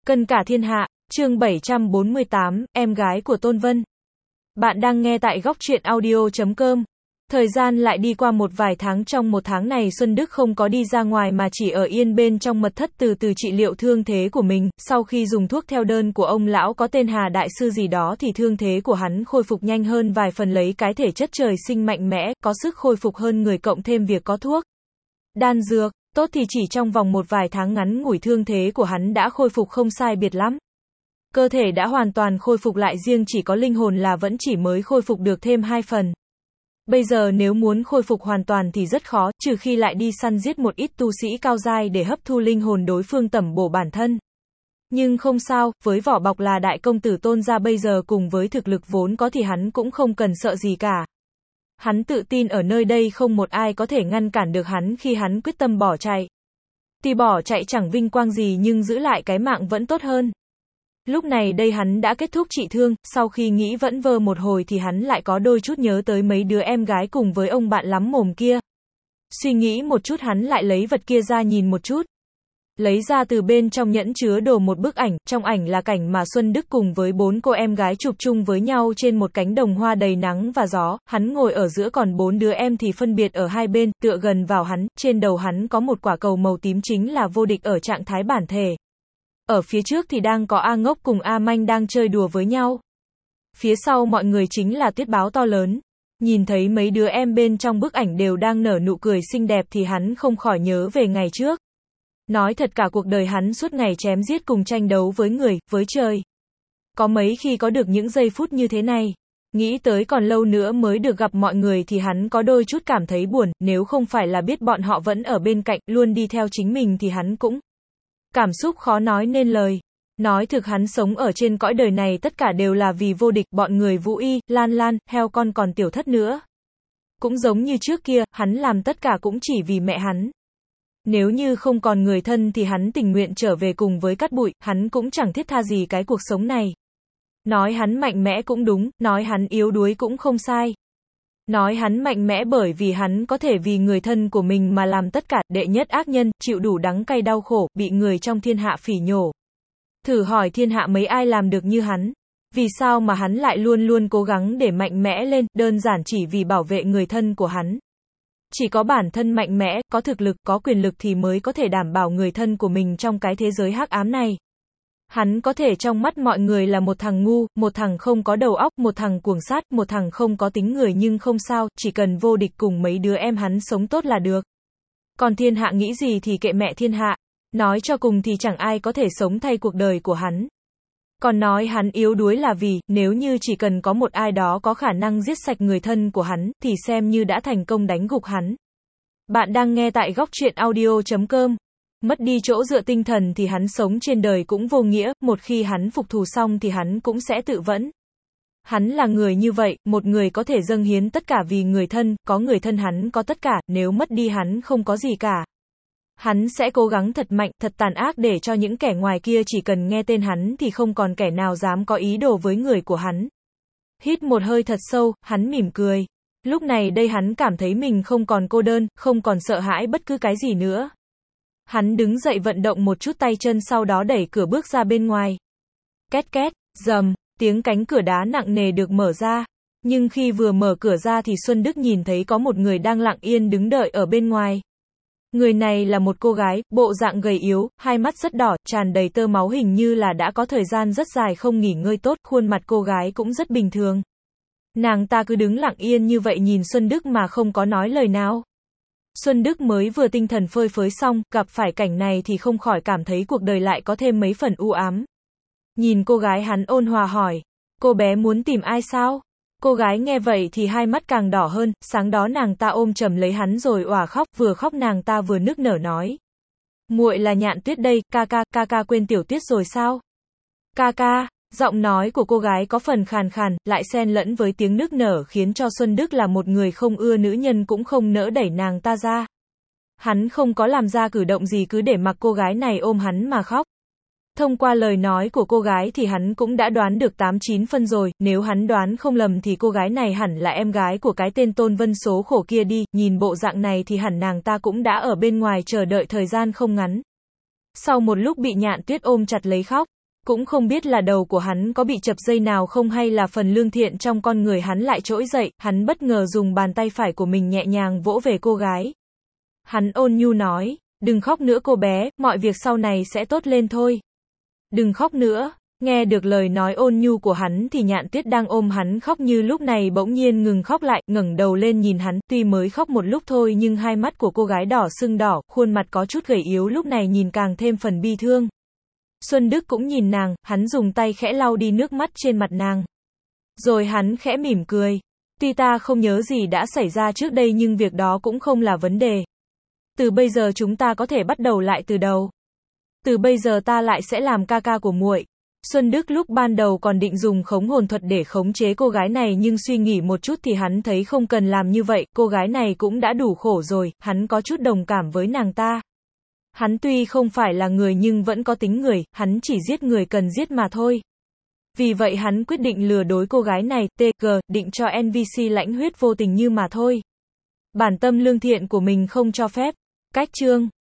Cân cả thiên hạ, chương 748, em gái của Tôn Vân. Bạn đang nghe tại góc truyện audio.com. Thời gian lại đi qua một vài tháng, trong một tháng này Xuân Đức không có đi ra ngoài mà chỉ ở yên bên trong mật thất từ từ trị liệu thương thế của mình. Sau khi dùng thuốc theo đơn của ông lão có tên Hà Đại Sư gì đó thì thương thế của hắn khôi phục nhanh hơn vài phần, lấy cái thể chất trời sinh mạnh mẽ, có sức khôi phục hơn người, cộng thêm việc có thuốc đan dược tốt thì chỉ trong vòng một vài tháng ngắn ngủi thương thế của hắn đã khôi phục không sai biệt lắm. Cơ thể đã hoàn toàn khôi phục lại, riêng chỉ có linh hồn là vẫn chỉ mới khôi phục được thêm 2 phần. Bây giờ nếu muốn khôi phục hoàn toàn thì rất khó, trừ khi lại đi săn giết một ít tu sĩ cao giai để hấp thu linh hồn đối phương tẩm bổ bản thân. Nhưng không sao, với vỏ bọc là đại công tử Tôn gia bây giờ cùng với thực lực vốn có thì hắn cũng không cần sợ gì cả. Hắn tự tin ở nơi đây không một ai có thể ngăn cản được hắn khi hắn quyết tâm bỏ chạy. Tuy bỏ chạy chẳng vinh quang gì nhưng giữ lại cái mạng vẫn tốt hơn. Lúc này đây hắn đã kết thúc trị thương, sau khi nghĩ vẩn vơ một hồi thì hắn lại có đôi chút nhớ tới mấy đứa em gái cùng với ông bạn lắm mồm kia. Suy nghĩ một chút hắn lại lấy vật kia ra nhìn một chút. Lấy ra từ bên trong nhẫn chứa đồ một bức ảnh, trong ảnh là cảnh mà Xuân Đức cùng với 4 cô em gái chụp chung với nhau trên một cánh đồng hoa đầy nắng và gió, hắn ngồi ở giữa còn 4 đứa em thì phân biệt ở hai bên, tựa gần vào hắn, trên đầu hắn có một quả cầu màu tím chính là vô địch ở trạng thái bản thể. Ở phía trước thì đang có A Ngốc cùng A Manh đang chơi đùa với nhau. Phía sau mọi người chính là tuyết báo to lớn. Nhìn thấy mấy đứa em bên trong bức ảnh đều đang nở nụ cười xinh đẹp thì hắn không khỏi nhớ về ngày trước. Nói thật cả cuộc đời hắn suốt ngày chém giết cùng tranh đấu với người, với trời. Có mấy khi có được những giây phút như thế này. Nghĩ tới còn lâu nữa mới được gặp mọi người thì hắn có đôi chút cảm thấy buồn, nếu không phải là biết bọn họ vẫn ở bên cạnh, luôn đi theo chính mình thì hắn cũng cảm xúc khó nói nên lời. Nói thực hắn sống ở trên cõi đời này tất cả đều là vì vô địch, bọn người Vũ Y, Lan Lan, heo con còn Tiểu Thất nữa. Cũng giống như trước kia, hắn làm tất cả cũng chỉ vì mẹ hắn. Nếu như không còn người thân thì hắn tình nguyện trở về cùng với cát bụi, hắn cũng chẳng thiết tha gì cái cuộc sống này. Nói hắn mạnh mẽ cũng đúng, nói hắn yếu đuối cũng không sai. Nói hắn mạnh mẽ bởi vì hắn có thể vì người thân của mình mà làm tất cả, đệ nhất ác nhân, chịu đủ đắng cay đau khổ, bị người trong thiên hạ phỉ nhổ. Thử hỏi thiên hạ mấy ai làm được như hắn? Vì sao mà hắn lại luôn luôn cố gắng để mạnh mẽ lên, đơn giản chỉ vì bảo vệ người thân của hắn. Chỉ có bản thân mạnh mẽ, có thực lực, có quyền lực thì mới có thể đảm bảo người thân của mình trong cái thế giới hắc ám này. Hắn có thể trong mắt mọi người là một thằng ngu, một thằng không có đầu óc, một thằng cuồng sát, một thằng không có tính người, nhưng không sao, chỉ cần vô địch cùng mấy đứa em hắn sống tốt là được. Còn thiên hạ nghĩ gì thì kệ mẹ thiên hạ. Nói cho cùng thì chẳng ai có thể sống thay cuộc đời của hắn. Còn nói hắn yếu đuối là vì, nếu như chỉ cần có một ai đó có khả năng giết sạch người thân của hắn, thì xem như đã thành công đánh gục hắn. Bạn đang nghe tại góc truyện audio.com. Mất đi chỗ dựa tinh thần thì hắn sống trên đời cũng vô nghĩa, một khi hắn phục thù xong thì hắn cũng sẽ tự vẫn. Hắn là người như vậy, một người có thể dâng hiến tất cả vì người thân, có người thân hắn có tất cả, nếu mất đi hắn không có gì cả. Hắn sẽ cố gắng thật mạnh, thật tàn ác để cho những kẻ ngoài kia chỉ cần nghe tên hắn thì không còn kẻ nào dám có ý đồ với người của hắn. Hít một hơi thật sâu, hắn mỉm cười. Lúc này đây hắn cảm thấy mình không còn cô đơn, không còn sợ hãi bất cứ cái gì nữa. Hắn đứng dậy vận động một chút tay chân, sau đó đẩy cửa bước ra bên ngoài. Két két, rầm, tiếng cánh cửa đá nặng nề được mở ra. Nhưng khi vừa mở cửa ra thì Xuân Đức nhìn thấy có một người đang lặng yên đứng đợi ở bên ngoài. Người này là một cô gái, bộ dạng gầy yếu, hai mắt rất đỏ, tràn đầy tơ máu, hình như là đã có thời gian rất dài không nghỉ ngơi tốt, khuôn mặt cô gái cũng rất bình thường. Nàng ta cứ đứng lặng yên như vậy nhìn Xuân Đức mà không có nói lời nào. Xuân Đức mới vừa tinh thần phơi phới xong, gặp phải cảnh này thì không khỏi cảm thấy cuộc đời lại có thêm mấy phần u ám. Nhìn cô gái hắn ôn hòa hỏi, cô bé muốn tìm ai sao? Cô gái nghe vậy thì hai mắt càng đỏ hơn, sáng đó nàng ta ôm chầm lấy hắn rồi òa khóc, vừa khóc nàng ta vừa nức nở nói. Muội là Nhạn Tuyết đây, ca ca quên Tiểu Tuyết rồi sao? Ca, giọng nói của cô gái có phần khàn khàn, lại xen lẫn với tiếng nức nở khiến cho Xuân Đức là một người không ưa nữ nhân cũng không nỡ đẩy nàng ta ra. Hắn không có làm ra cử động gì, cứ để mặc cô gái này ôm hắn mà khóc. Thông qua lời nói của cô gái thì hắn cũng đã đoán được 8-9 phân rồi, nếu hắn đoán không lầm thì cô gái này hẳn là em gái của cái tên Tôn Vân số khổ kia đi, nhìn bộ dạng này thì hẳn nàng ta cũng đã ở bên ngoài chờ đợi thời gian không ngắn. Sau một lúc bị Nhạn Tuyết ôm chặt lấy khóc, Cũng không biết là đầu của hắn có bị chập dây nào không hay là phần lương thiện trong con người hắn lại trỗi dậy, hắn bất ngờ dùng bàn tay phải của mình nhẹ nhàng vỗ về cô gái. Hắn ôn nhu nói, đừng khóc nữa cô bé, mọi việc sau này sẽ tốt lên thôi. Đừng khóc nữa. Nghe được lời nói ôn nhu của hắn thì Nhạn Tuyết đang ôm hắn khóc như lúc này bỗng nhiên ngừng khóc lại, ngẩng đầu lên nhìn hắn, tuy mới khóc một lúc thôi nhưng hai mắt của cô gái đỏ sưng đỏ, khuôn mặt có chút gầy yếu lúc này nhìn càng thêm phần bi thương. Xuân Đức cũng nhìn nàng, hắn dùng tay khẽ lau đi nước mắt trên mặt nàng. Rồi hắn khẽ mỉm cười. Tuy ta không nhớ gì đã xảy ra trước đây nhưng việc đó cũng không là vấn đề. Từ bây giờ chúng ta có thể bắt đầu lại từ đầu. Từ bây giờ ta lại sẽ làm ca ca của muội. Xuân Đức lúc ban đầu còn định dùng khống hồn thuật để khống chế cô gái này nhưng suy nghĩ một chút thì hắn thấy không cần làm như vậy, cô gái này cũng đã đủ khổ rồi, hắn có chút đồng cảm với nàng ta. Hắn tuy không phải là người nhưng vẫn có tính người, hắn chỉ giết người cần giết mà thôi. Vì vậy hắn quyết định lừa dối cô gái này, định cho NPC lãnh huyết vô tình như mà thôi. Bản tâm lương thiện của mình không cho phép. Cách chương